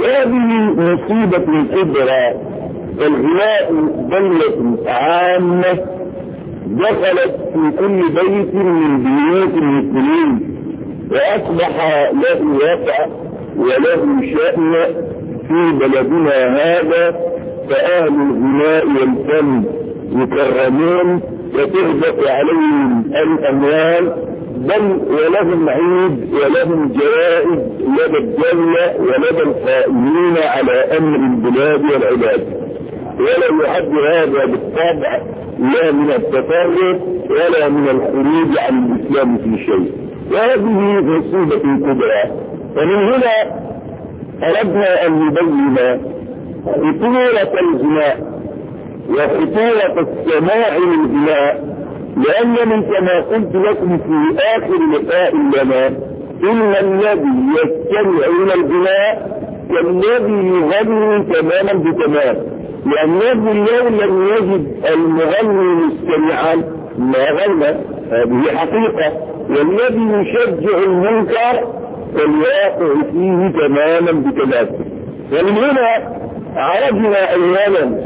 هذه مصيبة كبرى. الغناء دولة عامة دخلت في كل بيت من بيوت المسلمين، وأصبح له وقع وله شأن في بلدنا هذا. فأهل الغناء والفن يكرمون وتهدف عليهم الأموال، بل ولهم عيد ولهم جوائز لدى الدولة ولدى القائمين على أمر البلاد والعباد. ولا يعد هذا بالطبع لا من التفرق ولا من الخروج عن الإسلام في شيء، وهذه مصيبة كبرى. ومن هنا أردنا أن نبين خطورة الغناء وخطورة السماع للغناء، لأنني كما قلت لكم في آخر لقاء لنا إن الذي يستمع إلى الغناء كالذي يغني تماما بتمام، لأنه اليوم لم يجد المغني مستمعا ما غنى، هذه حقيقة. والذي يشجع المنكر فالواقع فيه تماما بتمام. ومن هنا عرضنا أولا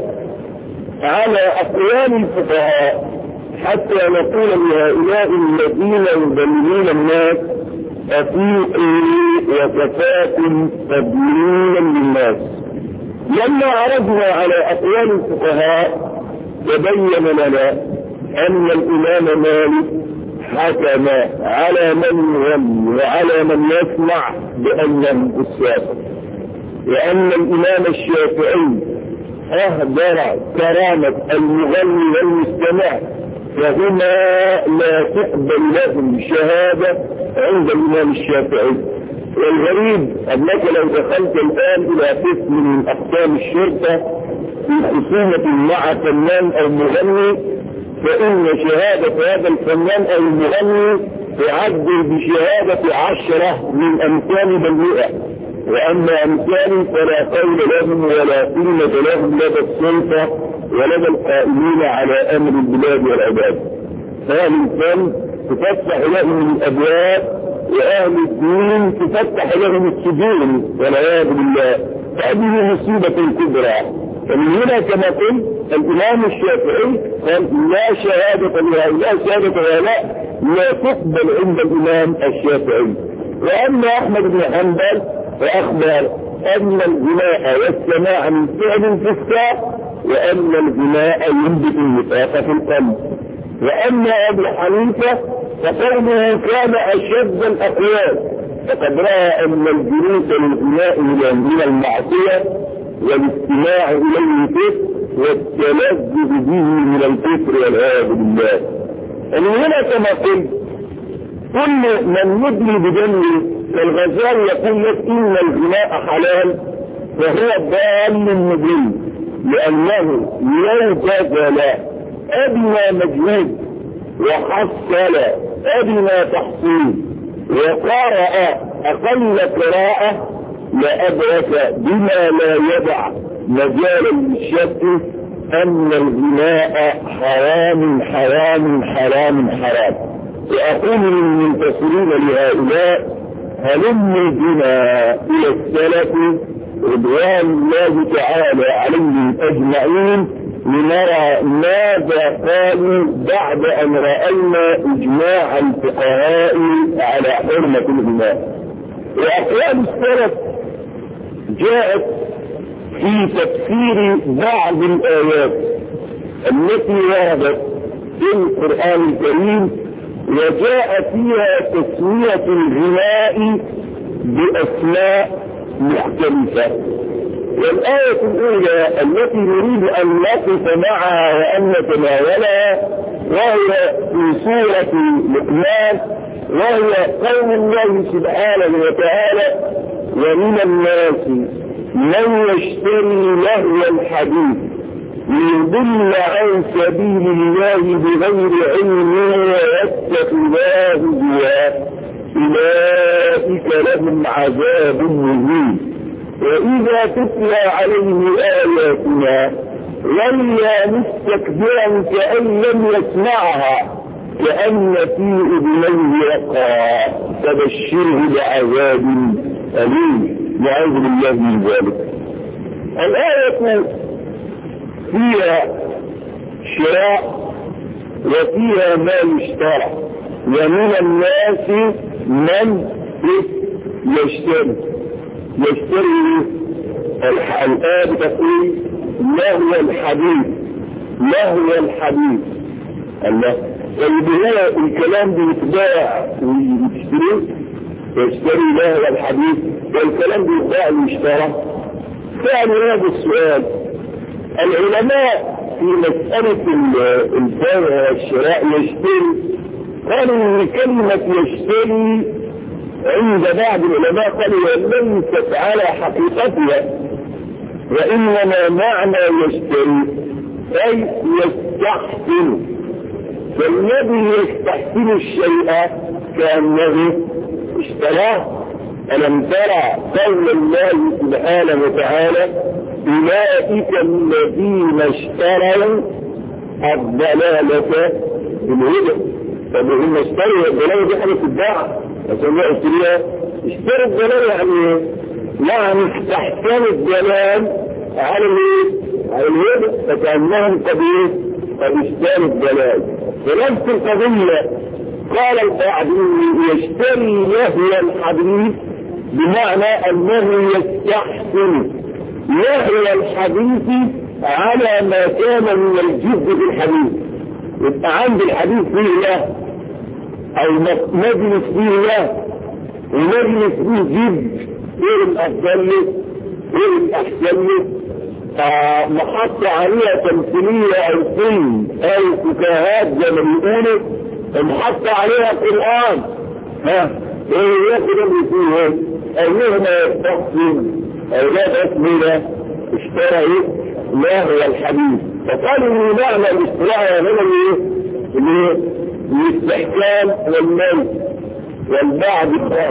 على أقوال الفقهاء حتى نقول لهؤلاء الذين يضللون الناس أطيعوا وكفاكم تضليلا للناس. لما عرضنا على أقوال الفقهاء تبين لنا أن الإمام مالك حكم على من يغني وعلى من يسمع بأنه السابق، وأن الإمام الشافعي أهدر كرامة المغني والمستمع، فهما لا تقبل لهم شهادة عند الإمام الشافعي. والغريب أنك لو دخلت الآن إلى قسم من أقسام الشرطة في خصومة مع فنان أو مغني، فإن شهادة هذا الفنان أو المغني تعدل بشهادة 10 من أمثال بل 100، وأما أمثال فلا قول لهم ولا قيمة لهم لدى السلطة ولدى القائمين على أمر البلاد والعباد. فأهل الفن تفتح لهم الأبواب، وأهل الدين تفتح لهم السجون والعياذ بالله. هذه مصيبة كبرى. فمن هنا كما قلت الإمام الشافعي قال لا شهادة لهؤلاء، شهادة هؤلاء لا تقبل عند الإمام الشافعي. وأما أحمد بن حنبل فأخبر أن الغناء والسماع من فعل فساق، وأن الغناء ينبت النفاق في القلب. وأما أبو حنيفة فقوله كان أشد الأقوال، فقد رأى أن الجلوس للغناء من المعصية والاستماع إليه كفر، والتلذذ به من الكفر والعياذ بالله. ومن هنا كما قلت كل من يدلي بدله كالغزالي يقول لك إن الغناء حلال فهو ضال مبين، لأنه لو بذل أدنى مجهود وحصل أدنى تحصيل وقرأ أقل قراءة لأدرك بما لا يدع مجالا للشك أن الغناء حرام حرام حرام حرام. وأقول للمنتصرين لهؤلاء هلموا بنا إلى السلف رضوان الله تعالى عليهم أجمعين لنرى ماذا قالوا بعد أن رأينا إجماع الفقهاء على حرمة الغناء. وأقوال السلف جاءت في تفسير بعض الآيات التي وردت في القرآن الكريم، وجاء فيها تسمية الغناء بأسماء مختلفة. والآية الأولى التي نريد أن نقف معها وأن نتناولها وهي في سورة لقمان، وهي قول الله سبحانه وتعالى ومن الناس من يشتري لهو الحديث ليضل عن سبيل الله بغير علم ويتخذها هزوا أولئك لهم عذاب مهين. وإذا تتلى عليه آياتنا ولى مستكبرا كأن لم يسمعها كأن في أذنيه وقرا فبشره بعذاب أليم. نعوذ بالله من ذلك. الآية فيها شراء وفيها ما يشترى، ومن الناس من يشتري الآية تقول لهو الحديث الله. والبناء الكلام بيتباع يشتري لهو الحديث، والكلام بيتباع ويشترى. فعلا هذا السؤال العلماء في مسألة البيع والشراء يشتري قالوا ان كلمة يشتري عند بعض العلماء قالوا ليست على حقيقتها، وإنما معنى يشتري أي يستحسن، فالذي يستحسن الشيء كأنه اشتراه. ألم ترى قول الله سبحانه وتعالى أولئك الذين اشتروا الضلالة بالهدى. طب هم اشتروا الضلالة دي حاجة تتباع عشان يشتريها؟ اشتروا الضلالة يعني استحسنوا الضلال على الهدى، فكأنهم قد اشتروا الضلال. فنفس القضية قال البعض يشتري لهو الحديث بمعنى أنه يستحسن لهو الحديث على ما كان من الجد في الحديث. يبقى عند الحديث فيه له أو مجلس فيه له ومجلس فيه جد، ايه الأفضل له ايه الأحسن له، محط عليها تمثيلية أو فيلم أو فكاهات زي ما بيقولوا، محط عليها قرآن، ايه ياخد اللي فيه أيهما يستحسن أو لا تسمية اشترى لهو الحديث. فقالوا ان معنى الاصطلاح هنا الاستحكام والميت. والبعض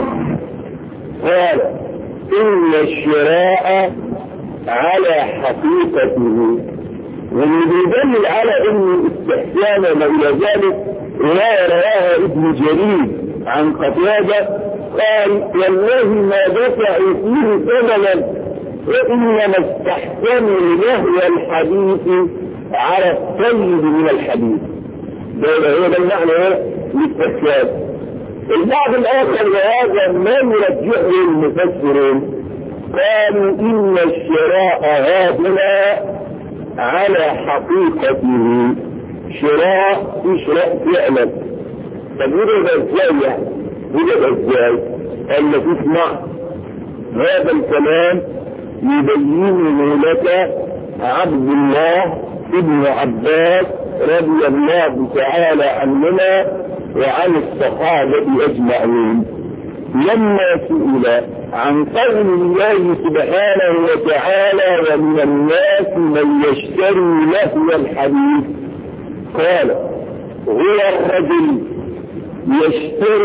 قال ان الشراء على حقيقته، ويدل على ان الاستحكام وما الى ذلك رواها ابن جرير عن قتادة قال والله ما دفعوا فيه ثمنا وإنما استحسنوا لهو الحديث على الطيب من الحديث. ده المعنى للتحكام. البعض الآخر وهذا ما يرجحه المفسرون قالوا إن الشراء هذا على حقيقته، شراء فعلا. طب يبقى ازاي يعني؟ يبقى ازاي؟ قال لك اسمع هذا الكلام يبينه لك عبد الله ابن عباس رضي الله تعالى عنهما وعن الصحابة أجمعين لما سئل عن قول الله سبحانه وتعالى ومن الناس من يشتري لهو الحديث، قال هو الرجل يشتري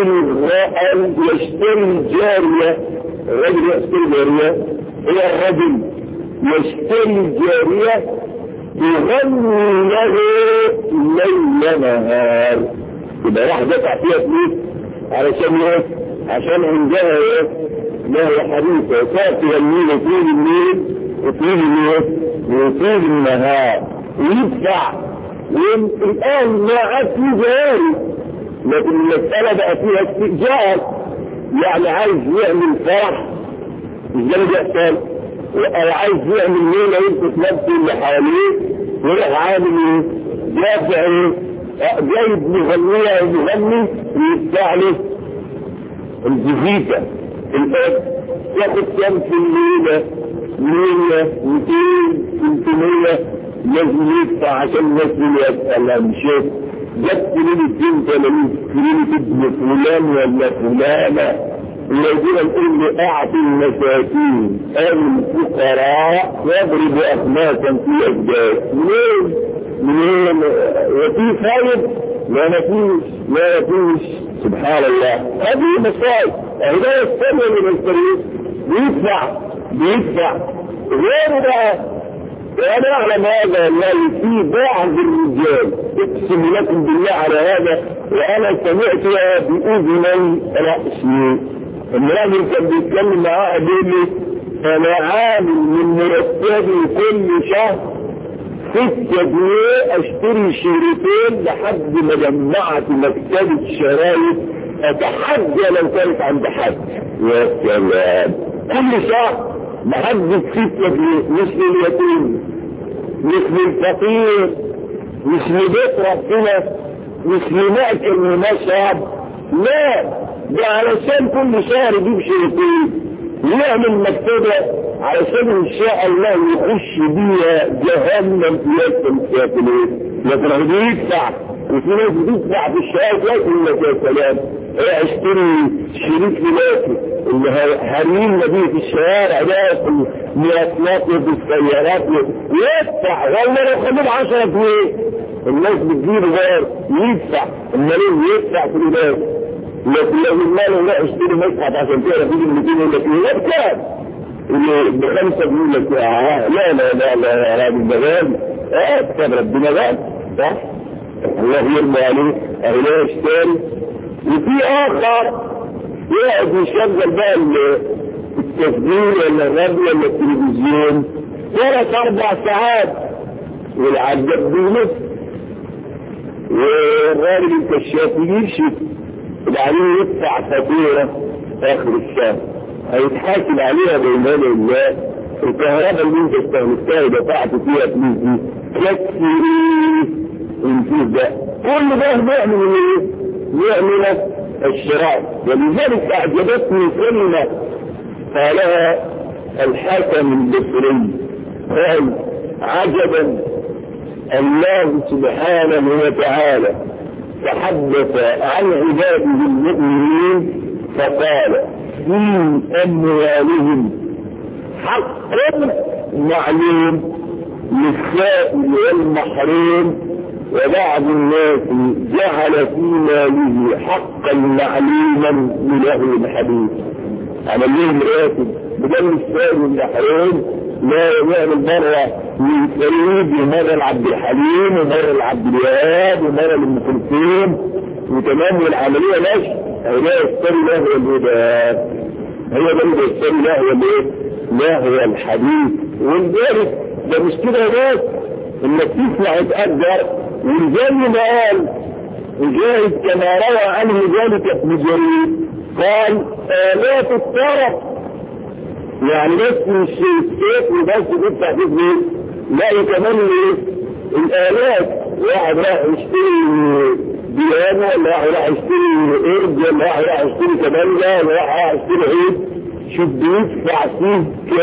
الجارية، الرجل يشتري الجارية، هو الرجل يشتري الجارية يغني له ليل نهار. يبقى راح دفع فيها فلوس علشان ايه؟ عشان عندها ايه؟ له حديثة وصار تغني له طول الليل وطول النهار ويدفع. والآن ما عاد في جاري، لكن المسألة بقى فيها استئجار، يعني عايز يعمل فرح مش ده اللي بيحصل، او عايز يعمل ليلة يلبس نفسه اللي حواليه ويروح عامل ايه؟ دافع ايه؟ جايب مغنية ومغني ويدفع له الجزيكة الاب ياخد كام في الليلة 100 200 300 لازم يدفع عشان الناس اللي يسألها مشيت جبت ليلة 80 ليلة ابن فلان ولا فلانة الذين نقول اعطي المساكين الفقراء واضرب اخماسا في اجداد. منين وفي خالد ما فيش سبحان الله. هذه مصائب. هذا السنة من الفريق بيدفع غير بقى. وانا اعلم هذا والله في بعض الرجال اقسم لكم بالله على هذا، وانا سمعتها باذني راسي. الراجل كان بيتكلم معاه بيقول لي انا عامل من مرتبي كل شهر 6 جنيه اشتري شريطين لحد ما جمعت مكتبة شرايط اتحدى لو كانت عند حد. يا سلام، كل شهر بحدد 6 جنيه، مش لليتيم، مش للفقير، مش لبيت ربنا، مش لمأكل ومشرب، لا، ده علشان كل شهر يجيب شريطين يعمل مكتبة علشان ان شاء الله يخش بيها جهنم في الكافرين. لكن هو بيدفع، وفي ناس بتدفع في الشهر لكن يا سلام اشتري شريط فلاتي اللي هرمين بيه في الشوارع ده في المواصلات وفي السيارات ويدفع، والله لو خدوا 10 جنيه الناس بتجيب غير يدفع، المالين يدفع في الناس. لكن لو المال لا اشتري مصحف عشان تعرف يجي 200 يقول لك ايه بكام؟ ب5 يقول لك لا لا لا لا يا راجل ده غالي، اكتب ربنا غالي صح؟ الله يرضى عليه اهلا يشتري. وفي اخر يقعد يشغل بقى التسجيل ولا الراديو ولا التلفزيون 3-4 ساعات والعجب بينف، والراجل الكشاف يمشي وبعدين يدفع فاتوره اخر الشهر هيتحاسب عليها بين يدي الله. الكهرباء اللي انت استهلكتها ودفعت فيها فلوس دي تكفي ايه؟ الفلوس ده كل ده بيعمل ايه؟ يعمل الشراء. ولذلك اعجبتني كلمه قالها الحاكم البصري، قال عجبا الله سبحانه وتعالى تحدث عن عباده المؤمنين فقال في أموالهم حق معلوم للسائل والمحروم، وبعض الناس جعل في ماله حقا معلوما لله الحديث. عمل لهم راتب بدل السائل والمحروم لا يعمل مرة من فريد ومرة لعبد الحليم ومرة لعبد الوهاب ومرة لأم كلثوم وتمام والعملية ماشي. لا يشتري له الهدى، هي ده اللي يشتري له الايه؟ له الحديث. ولذلك ده مش كده بس انك تسمع تقدر، وزي ما قال مجاهد كما روى عنه ذلك ابن جرير قال آلات الطرف، يعني بس مش السيف وبس تدفع فيه فلوس، لا كمان الآلات. واحد راح يشتري بيانو ولا راح يشتري قرد ولا راح يشتري كمانجا ولا راح يشتري عيد، شوف بيدفع فيه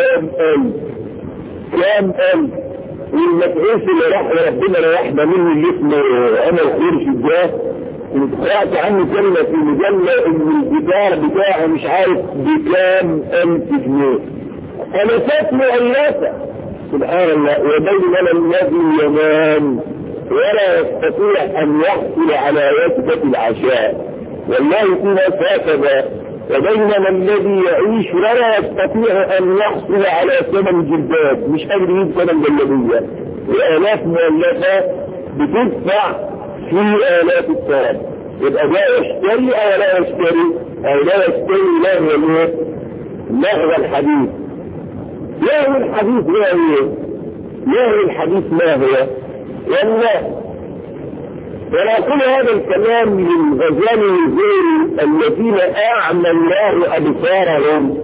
كام ألف. والمدعوس اللي راح ربنا ريحنا منه اللي اسمه انا الخير ده قرأت عنه كلمة في مجلة ان الجدار بتاعه مش عارف بكام 1000 جنيه، ألفات مؤلفة سبحان الله. وبينما الذي ينام ولا يستطيع ان يحصل على وجبة العشاء، والله في ناس هكذا. وبينما الذي يعيش ولا يستطيع ان يحصل على ثمن جلباب، مش قادر يجيب ثمن جلابيه، وآلاف مؤلفة بتدفع في آلاف الثمن. يبقى ده يشتري او لا يشتري؟ او لا يشتري لهو الحديث. لهو الحديث ما هو؟ لهو الحديث ما هو؟ والله ولا أقول هذا الكلام للغزالي والزهري الذين أعمى الله أبصارهم.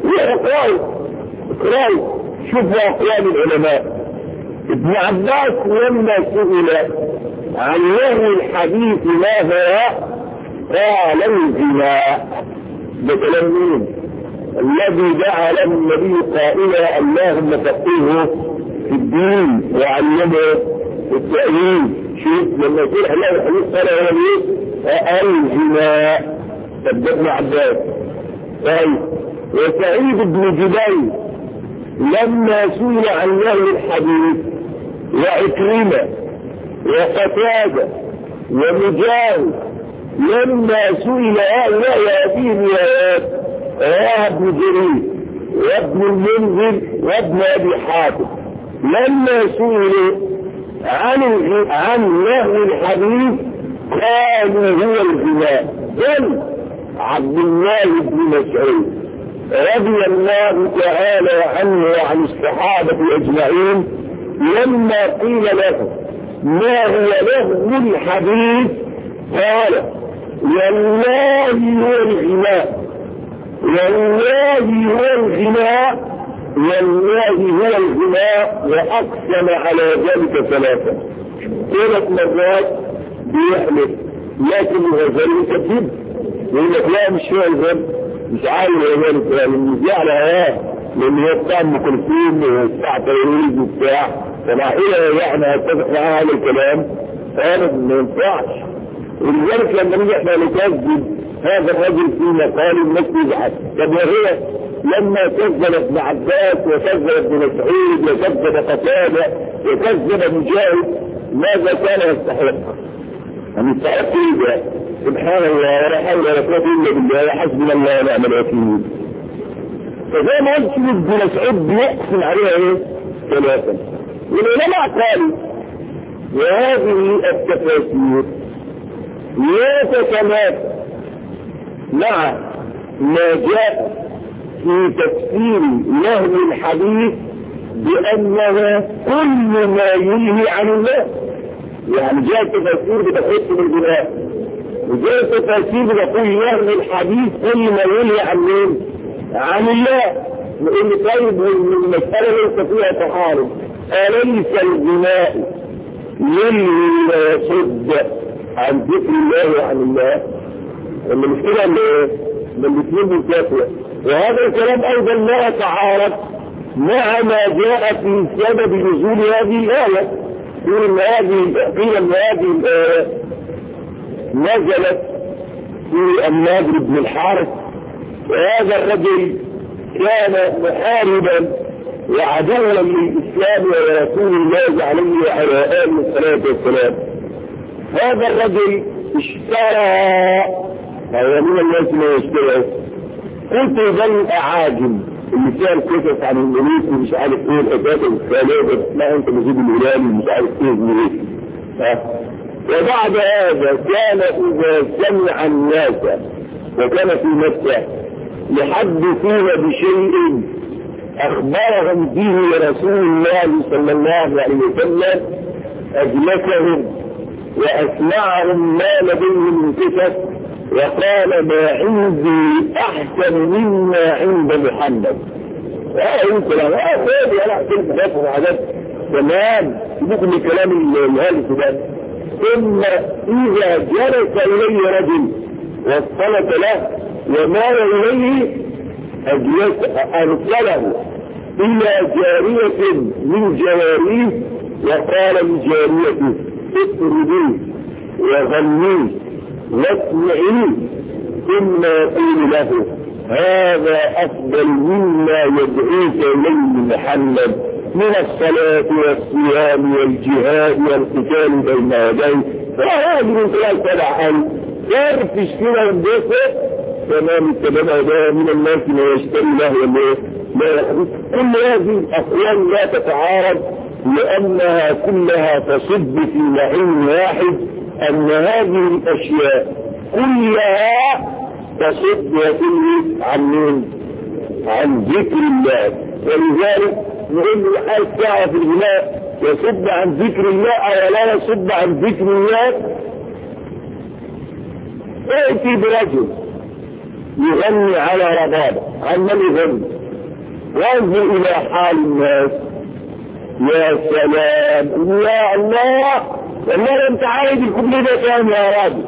اقرأوا شوفوا أقوال العلماء. ابن عباس لما سئل عن لهو الحديث ما هو قال الزنا. ده كلام مين؟ الذي جعل النبي قائلا اللهم فقهه في الدين وعلمه التأويل. شوف لما يقول الله الحديث قال هو ايه؟ الزنا. ابن عباس. طيب وسعيد بن جبير لما سئل عن لهو الحديث وعكرمة وقتادة ومجاهد لما سئل هؤلاء هذه الروايات رواه ابن جرير وابن المنذر وابن ابي حاتم لما سئلوا عن لهو الحديث قالوا هو الغناء. بل عبد الله بن مسعود رضي الله تعالى عنه وعن الصحابة أجمعين لما قيل له ما هو لغو الحديث قال والله هو الغناء، والله هو الغناء، والله هو الغناء، وأقسم على ذلك 3 مرات بيحلف. لكن الغزالي كذب يقول لك لا مش هو الغنى، مش عارف الغزالي يعني مش على هواه، لأن هو بتاع أم كلثوم وبتاع تيريز وبتاع، فمعقولة يعني هتفق معاه هذا الكلام؟ فأنا ما ينفعش. ولذلك لما نيجي احنا نكذب هذا الرجل في مقال الناس يزعل. طب وهي لما كذب ابن عباس وكذب ابن مسعود وكذب قتادة وكذب مجاهد ماذا كان يستحق؟ أن يستحق إيه؟ سبحان الله ولا حول ولا قوة إلا بالله حسبنا الله ونعم الوكيل. فزي ما قلت ابن مسعود بيقسم عليها ايه؟ 3. والعلماء قالوا وهذه التفاسير لا تتنافى مع ما جاء في تفسير لهو الحديث بأنها كل ما ينهي عن الله. يعني جاء تفسير بتخص بالجناء، وجاء تفسير بتقول لهو الحديث كل ما ينهي عن مين؟ عن الله. نقول طيب المسألة ليس فيها تعارض، أليس الجناء ينهي ويصد عن ذكر الله وعن الله؟ اللي مش كده اللي الاثنين بالكافية. وهذا الكلام ايضا لا يتعارض مع ما جاء في سبب نزول هذه الآية. قيل ان هذه الآية نزلت في النضر بن الحارث، وهذا الرجل كان محاربا وعدوا للإسلام ورسول الله عليه وعلى آله الصلاة والسلام. هذا الرجل اشترى، هو من الناس ما يشتروا قلت بل أعاجم اللي فيها القصص عن الملوك ومش عارف ايه الحكايات الخالقة لا انت مزيد الهلالي مش عارف ايه الملوك. وبعد هذا كان اذا سمع الناس وكان في مكة يحدثون بشيء اخبرهم به رسول الله صلى الله عليه وسلم اجلسهم واسمعهم ما لديهم من قصص وقال ما عندي احسن مما عند محمد. يمكن انا فاضي انا احسن حاجات وحاجات تمام ممكن الكلام الهالك ده. ثم اذا جلس اليه رجل واصطلت له ومال اليه ارسله الى جارية من جواريه وقال لجاريته اطرديه وغنيه واسمعيه ثم يقول له هذا افضل مما يدعوك اليه محمد من الصلاة والصيام والجهاد والقتال بين يديه. فهذه من خلال تبعا يرفش كده وندفع تمام التبع ده من الناس ما يشتري له لا يحدث. كل هذه الاقوال لا تتعارض لانها كلها تصب في معين واحد ان هذه الاشياء كلها تصد وتنهي عن مين؟ عن ذكر الله. ولذلك نقول له حال ساعة في الغناء يصد عن ذكر الله او لا يصد عن ذكر الله. ائتي برجل يغني على ربابة عن من يغني وانظر الى حال الناس يا سلام يا الله والله انت عايز الكل ده كام يا راجل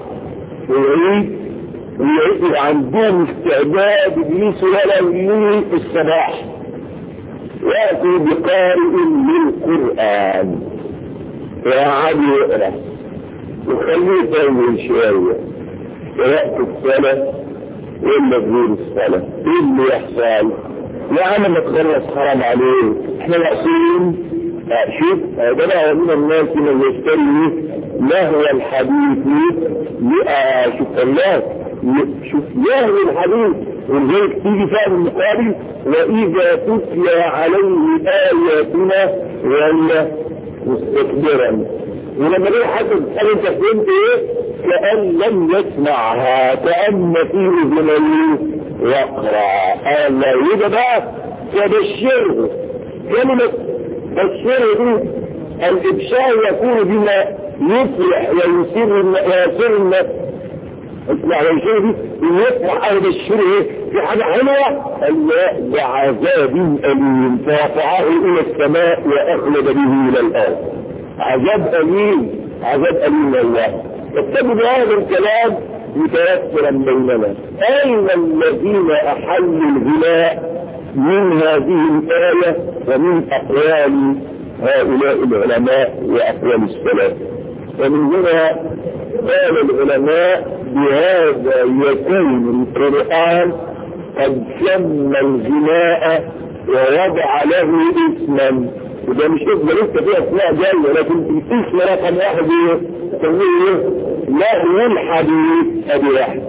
ويعيد عندهم استعداد يجلسوا ولا يجلسوا في الصباح يأتي بقارئ للقرآن ويقعد يقرأ وخليه يطول شوية ويأتي الصلاة ولا تقول الصلاة ايه اللي يحصل؟ يا عم ما تخلص حرام عليه احنا ناقصين. شوف ده بقى من الناس من يشتري لهو الحديث شوف الله شوف لهو الحديث ولذلك تيجي فهم المقابل واذا تتلى عليه اياتنا ولا مستكبرا. ولما ليه حد تسأل انت فهمت ايه؟ كأن لم يسمعها كأن فيه اذنيه واقرأ. قال لا يبقى بقى فبشره. كلمة بشره دي الإبشار يكون بما يفرح ويسر النفس. اسمع الشيء دي يفرح أو بشره في حاجة حلوة قال بعذاب أليم فرفعه إلى السماء وأخلد به إلى الأرض. عذاب أليم، عذاب أليم الله. اتبعوا بهذا الكلام متيسرا بيننا. أين الذين أحلوا الغناء من هذه الآية ومن أقوال هؤلاء العلماء وأقوال السلف؟ ومن هنا قال العلماء بهذا يكون القرآن قد سمى الغناء ووضع له اسما. وده مش اسم لسه فيه اسماء جايه، لكن الاسم رقم واحد يسميه لهو الحديث. ادي واحد.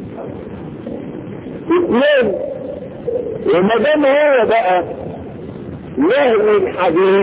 اثنين، وما دام هو بقى لهو الحديث،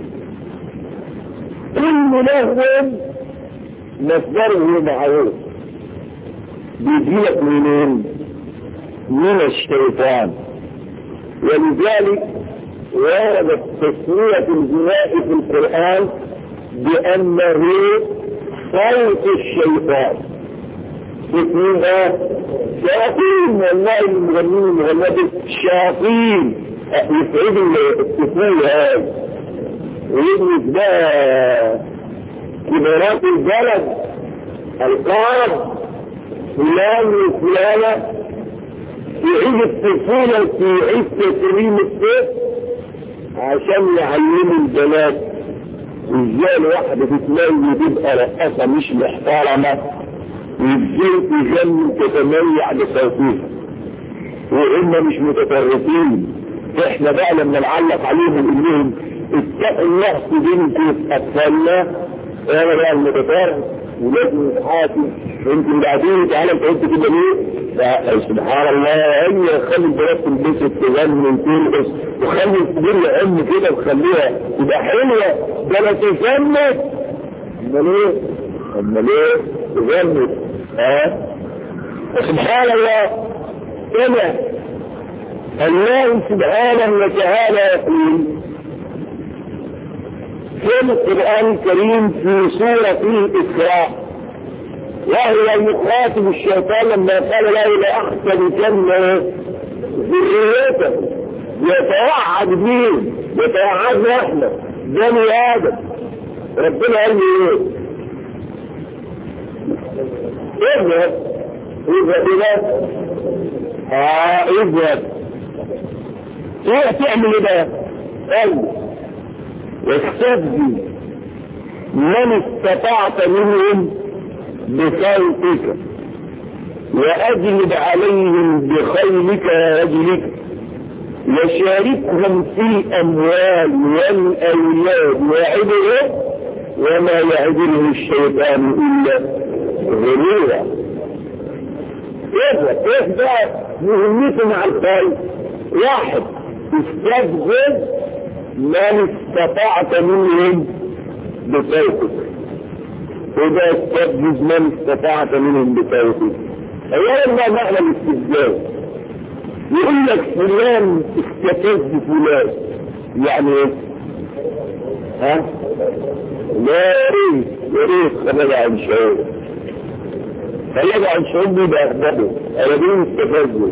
كل لهو مصدره معروف بيجيلك منين؟ من الشيطان. ولذلك وردت تسمية الغناء في القرآن بأنه صوت الشيطان. اسمها شياطين، والله المغنين المغنات الشياطين يسعد الطفول هذا ويدرس بقى كبارات البلد القارب فلان وفلانة في عيد الطفولة في عيد تكريم الطفل عشان يعلموا البنات ازاي الواحدة تتميز تبقى رقصة مش محترمة وازاي تغني تتميع بصوتها وهم مش متطرفين. احنا بقى لما نعلق عليهم نقول لهم اتقوا الله في بنتي في اطفالنا، انا بقى المتطرف ولازم نتحاسب. يمكن بعدين تعالى انت قلت كده ليه؟ سبحان الله، هي خلي البنات تلبس تغني وترقص وخلي الكبير يعم كده وخليها تبقى حلوه. ده انا تفنت امال ايه؟ امال ايه؟ تغني سبحان الله. كما الله سبحانه وتعالى يقول في القرآن الكريم في سورة الإسراء، وهو يخاطب الشيطان لما قال له لا أحسن كلمة ذريته، يتوعد مين؟ يتوعدنا احنا بني آدم. ربنا قال لي ايه؟ اذهب الى اذهب ايه تعمل ايه بقى؟ قال واستفزي من استطعت منهم بصوتك واجلب عليهم بخيلك ورجلك وشاركهم في الاموال والاولاد وعدهم وما يعدله الشيطان الا غرورا. ايه بقى مهمته مع الخيل؟ واحد، استفزز من استطعت منهم بصوتك. وده استفزز من استطعت منهم بصوتك. اولا ما معنى الاستفزاز؟ يقول لك فلان استفز فلان، يعني ايه؟ ها؟ لا يريد خلال عن شعور، خلال عن شعور بيبقى أخبره أردين استفزه.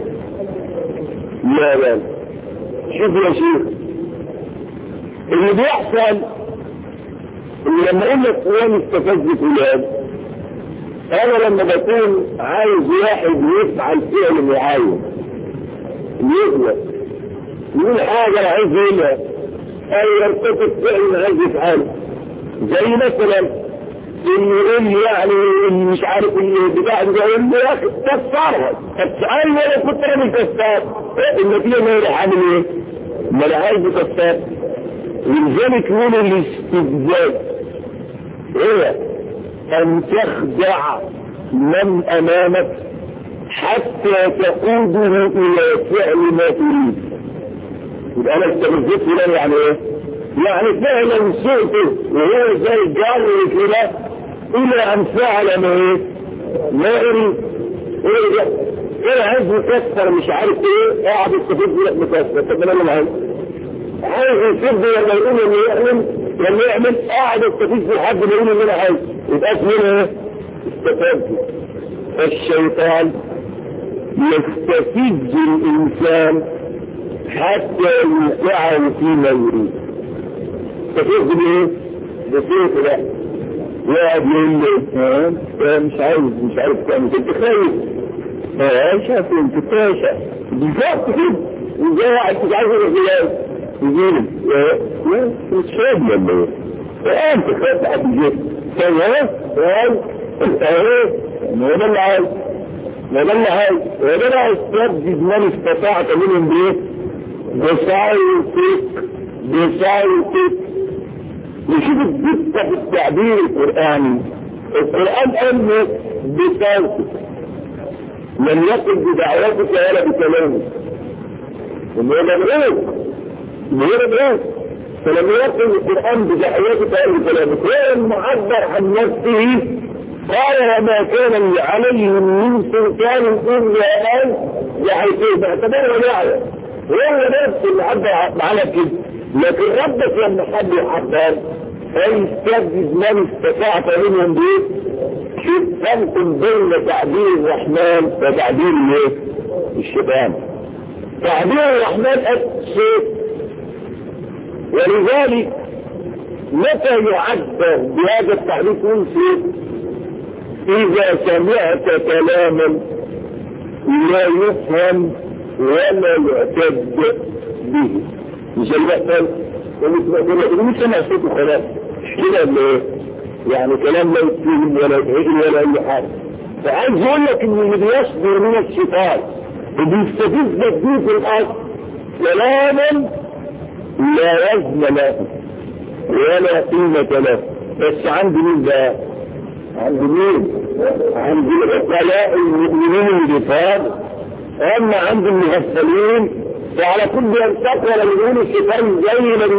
لا شوف يا شيخ اللي بيحصل اللي لما اقول لك فلان استفز فلان، انا لما بكون عايز واحد يفعل فعل معين يغلط يقول حاجه انا عايز يقولها او يرتكب فعل عايز يفعله، زي مثلا اللي يقول لي يعني اللي مش عارف اللي بتاع ده يقول لي يا اخي كسرها، طب سؤال انا كنت رامي كسار النتيجه ما يروح عامل ايه؟ ما انا عايز كسار. ولذلك يقول الاستفزاز ايه؟ ان تخدع من امامك حتى تقوده الى فعل ما تريد. يبقى انا استفزت فلان يعني ايه؟ يعني فعلا سئته وهو زي الجار كده الى ان فعل ما ايه؟ ما اريد. كان عايز يكسر مش عارف ايه، قاعد يستفيد منك مكسر. طب انا اللي عايز يسد لما يقول انه يعمل، لما يعمل قاعد يستفيد لحد ما يقول ان انا عايز، يبقى اسمه ايه؟ استفاد. الشيطان يستفيد الانسان حتى يوقعه فيما يريد. يستفيد بايه؟ بصوت ده يقعد يقول له مش عارف تعمل كنت خايف شاف انت تاشا بالظبط كده. وزي واحد مش عايز الرجال يجيله لا مش فاهم لما ايه انت خايف حد يجيله تمام انت ايه ما ده اللي عايز وده استبدد من استطاعت منهم بايه؟ بصوتك نشوف الدقة في التعبير القرآني. القرآن قال بصوتك، لم يقل بدعوتك ولا بكلامك. المهم ايه؟ فلم يقل القرآن بدعوتك ولا بكلامك، هو المعبر عن نفسه قال وما كان عليهم من سلطان إلا أن يحيطوه باعتباره دعوة. هو نفسه اللي عبر على كده. لكن ربك لما حد يعبر فيستبدد من استطاعت منهم بيه. شوف فرق بين تعبير الرحمن وتعبير الشيطان. تعبير الرحمن الصوت، ولذلك متى يعبر بهذا التعبير كل صوت؟ إذا سمعت كلاما لا يفهم ولا يعتد به. مش الوقت مش سمع صوته خلاص كده اللي يعني كلام لا يفهم ولا يفهم ولا اي حاجه. فعايز يقول لك ان اللي بيصدر من الشيطان وبيستفيد بيه في الاصل كلاما لا وزن له ولا قيمه له. بس عند مين بقى؟ عند مين؟ عند العقلاء المؤمنين الكفار. اما عند المغفلين فعلى كل ينطق ولا يقول الشيطان زي ما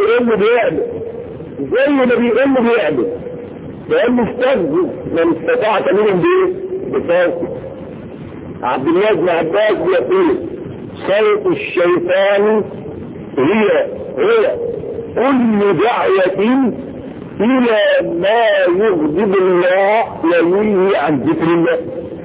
بيقول بيعمل لأنه استفزز من استطاعت منهم بصوته. عبد الله بن عباس يقول صوت الشيطان هي كل دعوة إلى ما يغضب الله وينهي عن ذكر الله.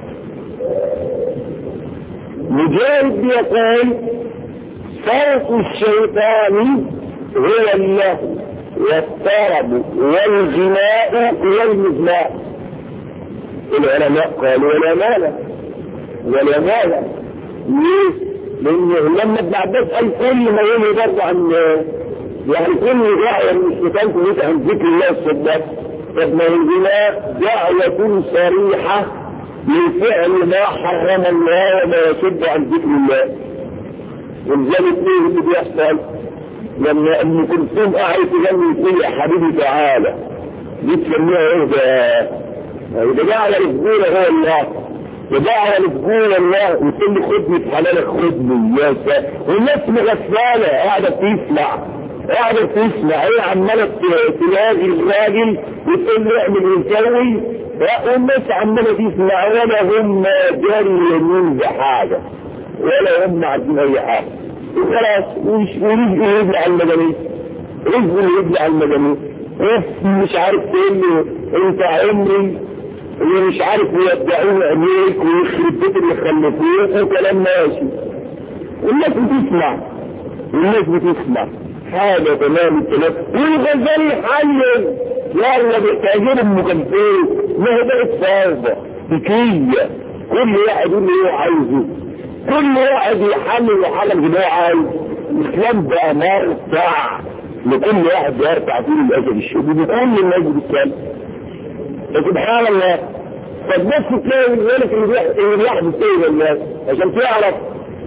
مجاهد يقول صوت الشيطان هو اللهو والطرب والغناء والمزمار. العلماء قالوا ولا مال ليه؟ لأنه لما ابن عباس قال كل ما يقول برضه عن يعني كل دعوة من الشيطان تريد عن ذكر الله الصدق. طب ما الغناء دعوة صريحة لفعل ما حرم الله وما يصد عن ذكر الله. ولذلك ايه اللي بيحصل لما ام كلثوم قاعد تغني تقول يا حبيبي تعالى دي تسميها ايه ده دعوه لفجوره هو الله ودعوه لفجوره الله وتقول لي خدني في حلالك خدني يا ساتر. والناس مغفاله قاعده تسمع هي عماله تلاقي الراجل وتقول له اعمل ونسوي والناس عماله تسمع ولا هم جاري يمين بحاجه ولا هم عارفين اي حاجه وخلاص. ورزقه يبلع المجانين مش عارف تقول له انت عمري ومش عارف يودعون عينيك ويخرب بيت اللي خلفوه وكلام ماشي. والناس بتسمع حاجه تمام الكلام. والغزالي حلل يلا بتعجبه ام كلثوم ما هي بقت فاضه ذكيه. كل واحد يقول له ايه عايزه، كل واحد يحلل وحلل اللي هو عايز. الاسلام بقى مرتع لكل واحد يرتع فيه الاجل الشديد وكل الناس بتتكلم. فسبحان الله فالناس تلاقي ذلك اللي بيحدث ايه للناس عشان تعرف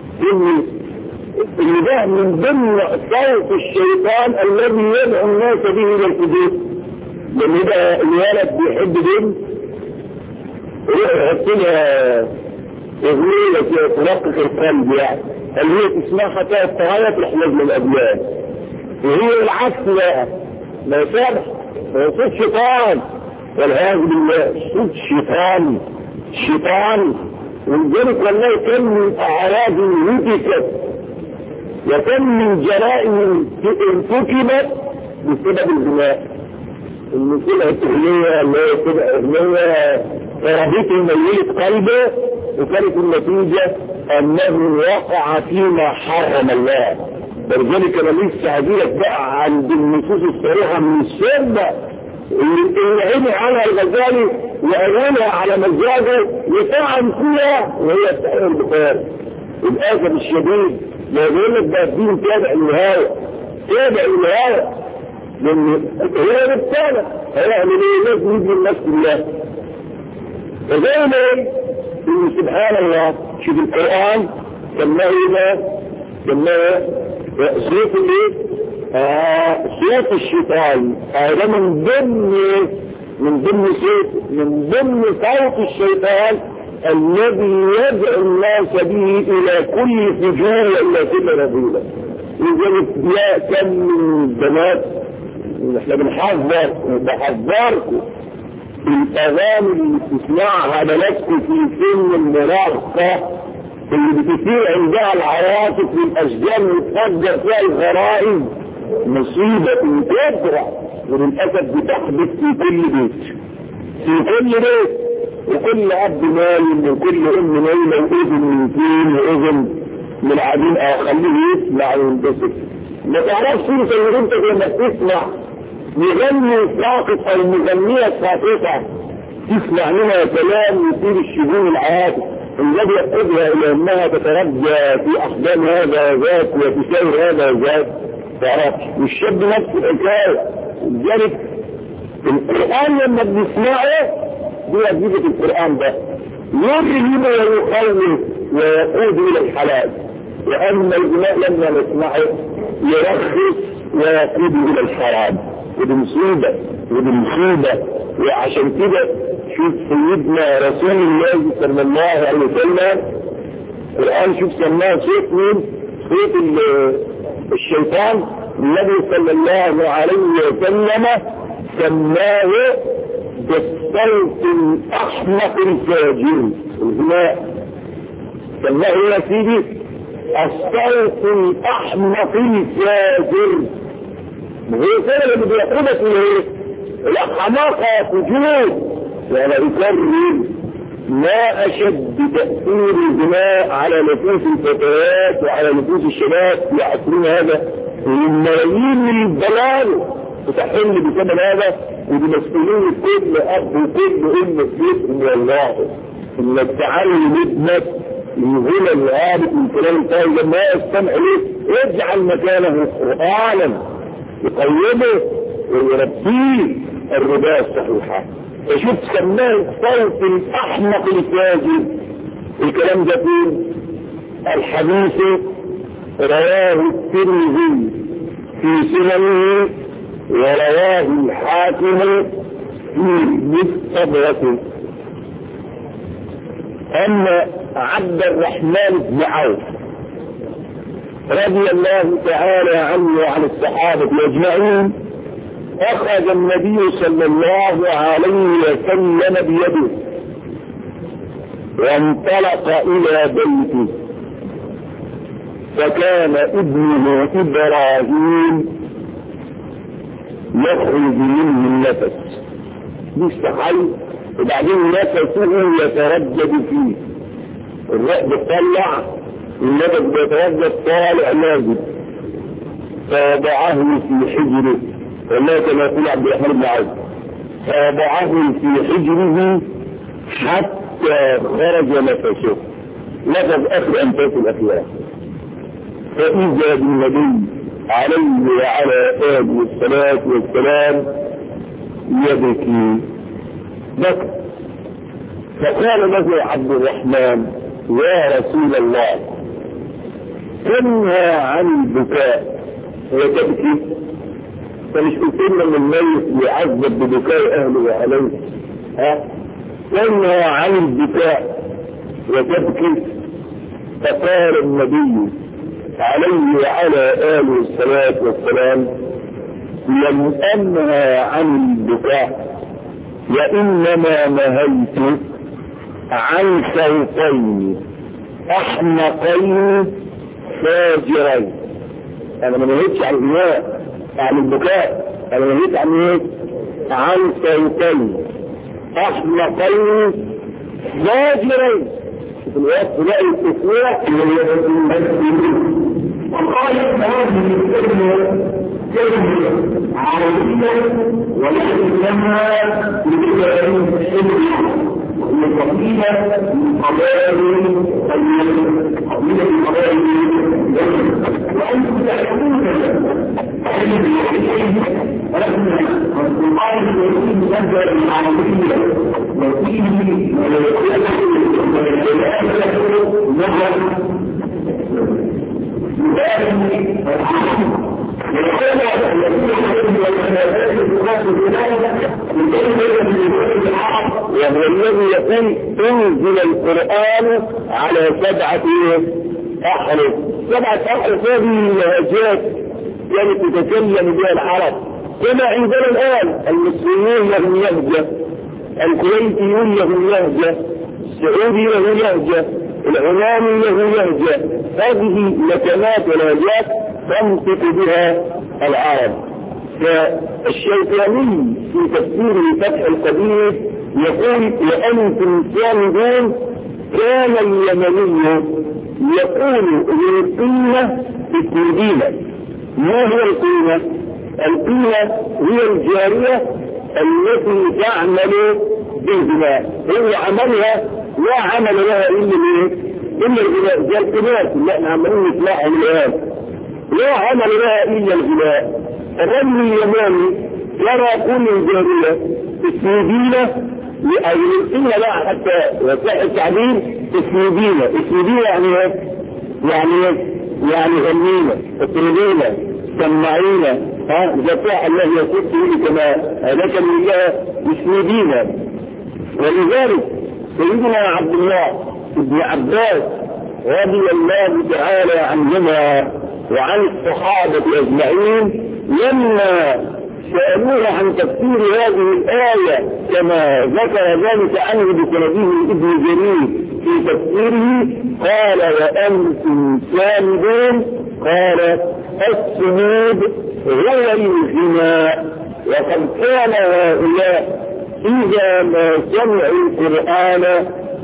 ان ده من ضمن صوت الشيطان الذي يدعو الناس به الى الفجور. لان ده الولد بيحب بنت يروح يحط لها اغنيه ترقق القلب يعني اللي هي تسمعها تقعد تعيط تحلج من الابنان. وهي العكس بقى ما يسامح صوت شيطان والعياذ بالله. صوت شيطان ولذلك والله كم من أعراض هتكت وكم من جرائم ارتكبت بسبب البناء. المسيلة التحلية اللي هي تبقى أغنية ربيت الميت قلبه، وكانت النتيجة أنه وقع فيما حرم الله. ولذلك أنا لسه هجيلك بقى عند النصوص الصريحة من السنة اللي عيني عنها الغزالي وأولها على مزاجه يطعن فيها، وهي الصحيح البخاري. للأسف الشديد ما يقول لك ده الدين تابع للهوى، تابع للهوى، لأن هي رسالة هيعمل ايه؟ لازم يجي الناس كلها. فزي ما ايه؟ إن سبحان الله شوف القرآن سماه ايه بقى؟ سماه صوت الايه؟ صوت الشيطان. هذا من ضمن صوت الشيطان الذي يدعو الناس به الى كل فجور والى كل رذيلة. لذلك يا كم من البنات احنا بحذركم الاغاني اللي بتسمعها بناتكم في سن المراهقة اللي بتثير عندها العواطف والاشجار وتفجر فيها الغرائز، مصيبة كبرى وللاسف بتحدث في كل بيت وكل اب نايم وكل ام نايمه واذن من فين واذن من عديم خليه يسمع وينبسط. ما تعرفش انت اللي انت لما تسمع مغني ساقط او مغنيه ساقطه تسمع منها كلام يثير الشجون العاطف الذي يقودها الى انها تترجى في احضان هذا ذاك وتساوي هذا ذاك. تعرفش والشاب نفس الحكايه. لذلك القران لما بنسمعه دي وظيفه القران ده يرهب ويخوف ويقود الى الحلال، واما الجماع لما نسمعه يرخص ويقود الى الحرام. ودي مصيبه وعشان كده شوف سيدنا رسول الله صلى الله عليه وسلم الان شوف سماه صوت مين؟ صوت الشيطان. النبي صلى الله عليه وسلم سماه بالصوت الاحمق الفاجر. الغناء سماه يا سيدي الصوت الاحمق الفاجر. هو كده اللي بيقودك الايه؟ الحماقه فجور. وانا اكرر ما اشد تاثير الغناء على نفوس الفتيات وعلى نفوس الشباب في عصرنا هذا. الملايين من الضلال تحل بسبب هذا، ودي مسؤولية كل اب وكل ام بيتهم والله انك تعلم ابنك الغنى الهابط من كلام الطاهر لما يستمع ليه يجعل مكانه قرآنا يقيمه ويربيه الرباية الصحيحة. فشوف سماه الصوت الاحمق الفاجر. الكلام ده فين؟ الحديث رواه الترمذي في سننه ورواه الحاكم في مستدركه. أما عبد الرحمن بن عوف رضي الله تعالى عنه وعن الصحابة أجمعين أخذ النبي صلى الله عليه وسلم بيده وانطلق إلى بيته، فكان ابنه إبراهيم يخرج منه النفس بيستحي، وبعدين نفسه يتردد فيه. الرأب طلع النفس بيتردد طالع نازل، فوضعه في حجره. والله كما يقول عبد الرحمن بن عوف فوضعه في حجره حتى خرج نفسه، نفذ اخر انفاس الاخيره. فاذا بالنبي عليه وعلى آله الصلاة والسلام يبكي. فقال له عبد الرحمن يا رسول الله تنهى عن البكاء وتبكي؟ فمش قلتلنا ان الميت يعذب ببكاء اهله عليه؟ تنهى عن البكاء وتبكي؟ فقال النبي عليه وعلى آله الصلاة والسلام لم أنهى عن البكاء وإنما نهيت عن صوتين احمقين فاجرين. انا ما نهيتش عن الغناء، عن البكاء، انا نهيت عن ايه؟ عن صوتين احمقين فاجرين. في الوقت تلاقي التسويق وقال هذه الكلمة كلمة عربية ولكنها لكلام حلوة وقبيلة من قبائل وأنتم تعلمون ولكن القرآن الكريم نزل بالعربية وفيه وهو الذي يقول انزل القرآن على 7 أحرف. 7 أحرف هذه لهجات كانت تتكلم بها العرب كما عندنا الآن. المصريون لهم لهجة، الكويتيون لهم لهجة، السعودي له لهجة، العماني له لهجة. هذه لكنات ولهجات تنطق بها العرب. فالشيطاني في تفسير فتح القدير يقول وأنتم سامدون كان اليمني يقول للقيمة التنجيلة. ما هي القيمة؟ القيمة هي الجارية التي تعمل بالبناء، هو عملها لا عمل لها إلا البناء. زي القناة اللي احنا عمالين نسمعها الآن لا عمل لها إلا البناء. الرجل اليماني يرى كل الجارية اسمدينة أو القيمة لا حتى وسائل التعبير اسمدينة يعني ايه؟ يعني غنينا اطردينا سمعينا زكاة الله يصف به كما هذاك الله اسمدينة. ولذلك سيدنا عبد الله بن عباس رضي الله تعالى عنهما وعن الصحابة أجمعين لما سألوه عن تفسير هذه الآية كما ذكر ذلك عنه بسنده ابن جرير في تفسيره قال وأنتم سامدون. قال السمود هو الغناء. وقد كان هؤلاء إذا ما سمعوا القرآن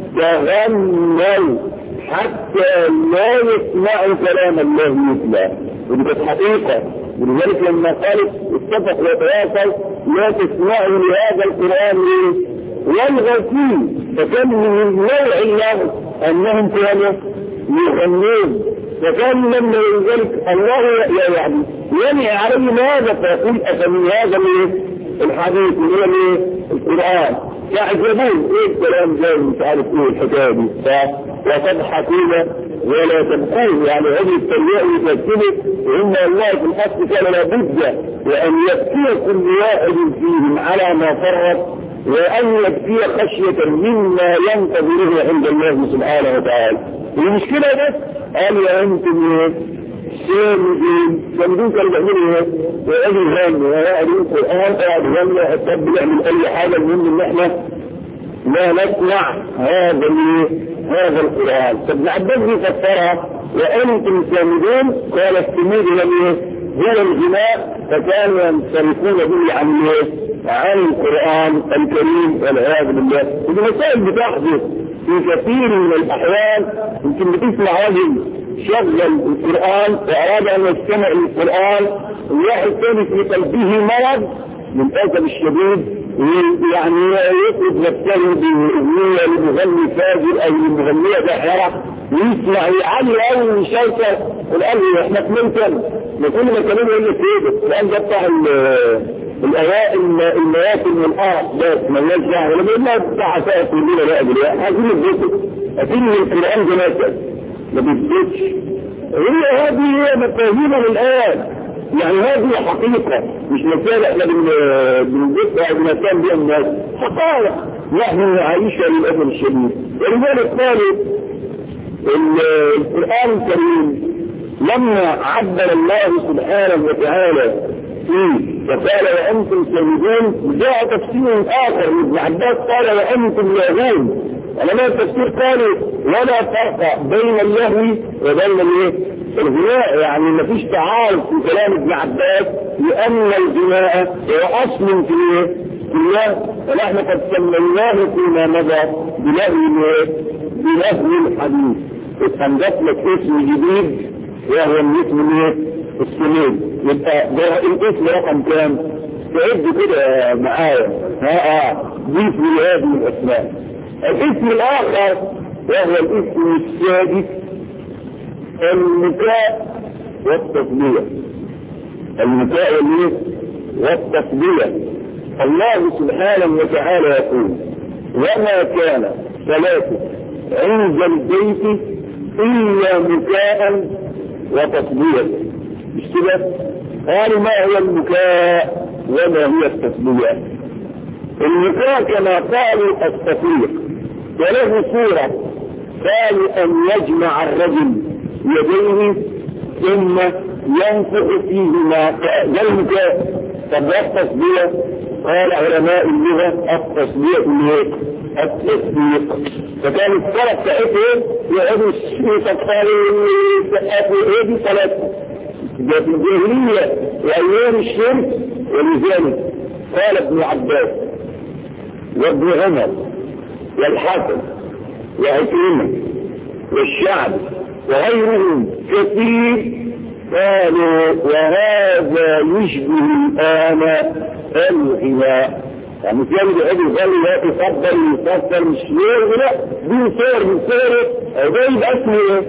تغنوا حتى لا يسمعوا كلام الله يتلى. ودي حقيقة. ولذلك لما قالت اتفق وتواصل لا تسمعوا لهذا القرآن والغوا فيه، فكان من النوع الله أنهم كانوا يغنون. فكان لما ذلك الله يعني ينهي عليهم هذا فيقول أفمن هذا الحديث اللي هو القرآن يعجبون ايه الكلام ده مش عارف ايه الحكايه دي وتضحكون ولا تبكون. يعني هذه التربيه يمثلوا وان الله في الاصل كان لابد وان يبكي كل واحد فيهم على ما فرط وان يبكي خشيه مما ينتظره عند الله سبحانه وتعالى. المشكله بس قال يا انتم سامدون كانوا بيعملوا ايه؟ وقالوا يغنوا ويقعدوا القرآن قاعد يغنوا حتى بيعمل أي حاجة المهم إن إحنا لا نسمع هذا القرآن. فابن عباس فسرها وأنتم سامدون قال السمود هو الغناء فكانوا ينصرفون به عن القرآن الكريم والعياذ بالله. ودي مسائل بتحدث في كثير من الأحوال. يمكن بتسمع رجل شغل القرآن وأراد أن يستمع للقرآن وواحد ثاني في قلبه مرض للأسف الشديد يعني يطلب نفسه بأغنية لمغني فاجر أو لمغنية داحرة ويسمع يعلي أول شوكة والقال له إحنا كملتن لكل ما كانوا يقول لك كده لأن ده بتاع المياسم والأرض بس مالناش دعوة ولا بيقول لها بتاع سائق كلنا لا أجل عايزين الذكر أكيد القرآن جناسة ما بيثبتش. هي هذه هي مفاهيمنا الآن. يعني هذه حقيقة مش مسألة احنا بنذكر او بنتكلم بها الناس حقائق نحن نعيشها للأسف الشديد. ولذلك قالوا القرآن الكريم لما عبر الله سبحانه وتعالى فيه فقال وأنتم سامدون جاء تفسير آخر ابن عباس قال وأنتم لاغون علماء التفسير قالوا ولا فرق بين اللهو وبين الغناء، يعني ما فيش تعارض في كلام ابن عباس لأن الغناء هو أصل في الله، ونحن قد سميناه فيما مضى بلهو الحديث. استنجت لك اسم جديد وهو الاسم السنين. يبقى ده الاسم رقم كام؟ تعد كده معايا ضيف لهذه الاسماء. الاسم الاخر وهو الاسم السادس المكاء والتصدية. المكاء والتصدية. الله سبحانه وتعالى يقول وما كان صلاتك عند البيت إلا مكاء وتصدية. مش كده؟ قالوا ما هو المكاء وما هي التصدية؟ المكاء كما قالوا التصديق، وله صورة قالوا أن يجمع الرجل يديه ثم ينفخ فيهما كالمكاء. طب التصدية قال علماء اللغة التصديق التصديق. فكان الصلاة بتاعتهم يقعدوا يتقالوا يسقفوا دي صلاة. ده في الجاهلية وأيام الشرك. ولذلك قال ابن عباس وابن عمر والحسن وعكرمة والشعب وغيرهم كثير قالوا وهذا يشبه الآن الغناء. يعني كان بيقعدوا يصلي لا تفضل يفضل مش لا دي صور من صوره ده يبقى اسمه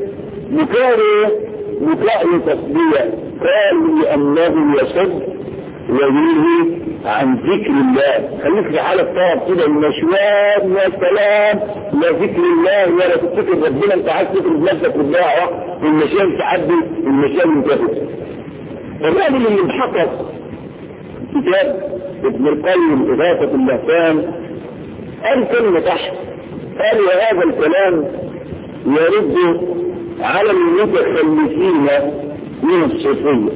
مكاء تصدية. قالوا لأنه يصد ويلهي عن ذكر الله. خليك في حالة طاب كده المشوار يا سلام لا ذكر الله ولا تفتكر ربنا. انت عايز تفكر بنفسك وتضيع المشاكل تعدي المشاكل انتهت. الراجل اللي محقق كتاب ابن القيم إغاثة اللهفان قال كلمة تحت، قال وهذا الكلام يرد على المتخلفين من الصوفية.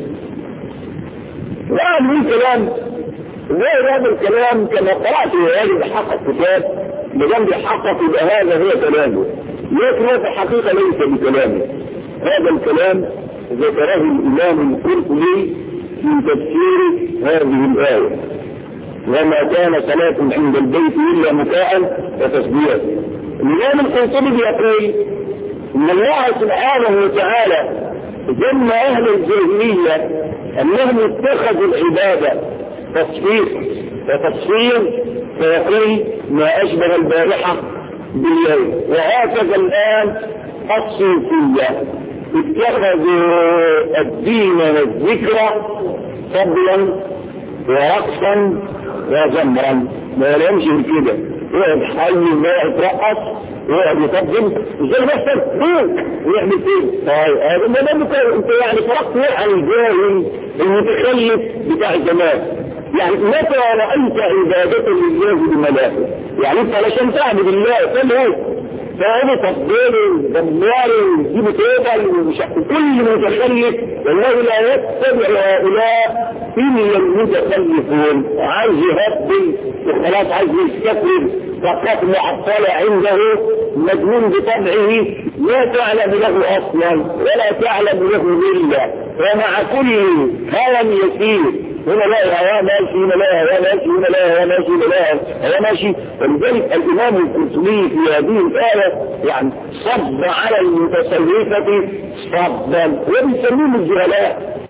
وقال من كلام غير هذا الكلام كما قرأت هذا حقق كتاب بجنب حقق يبقى هذا هو كلامه، لكن هذا الحقيقة ليس بكلامه. هذا الكلام ذكره الإمام القرطبي في تفسير هذه الآية وما كان صلاة عند البيت إلا مكاء وتصدية. الإمام القرطبي يقول إن الله سبحانه وتعالى ذم أهل الجاهلية أنهم اتخذوا العبادة تصفيق وتصفير، فيقول ما أشبه البارحة بالليل. وهكذا الآن الصوفية اتخذوا الدين والذكر فضلا ورقصا وزمرا. ما يمشي كده يقعد حي ويقعد يترقص ويقعد يقدم زي نفسك ويعمل كده. طيب هذا انت يعني فرقت عن الجاهل المتخلف بتاع الزمان. يعني متى رأيت عبادة لله بملائكة؟ يعني انت علشان تعبد الله فاهم فهذا تفضيله دماره يجيب تيبل كل متخلف والله لا يتبع هؤلاء إلا المتخلفون. عايز يهبل وخلاص عايز يستكبر فقط معطلة عنده مجنون بطبعه لا تعلم له أصلا ولا تعلم له إلا ومع كل هوى يسير هنا لا هوا ماشي هنا لا هوا ماشي هنا لا هوا ماشي هنا لا هوا ماشي. ولذلك الإمام القرطبي في هذه الآية يعني صب على المتصوفة صبا وبيسميهم الجهلاء.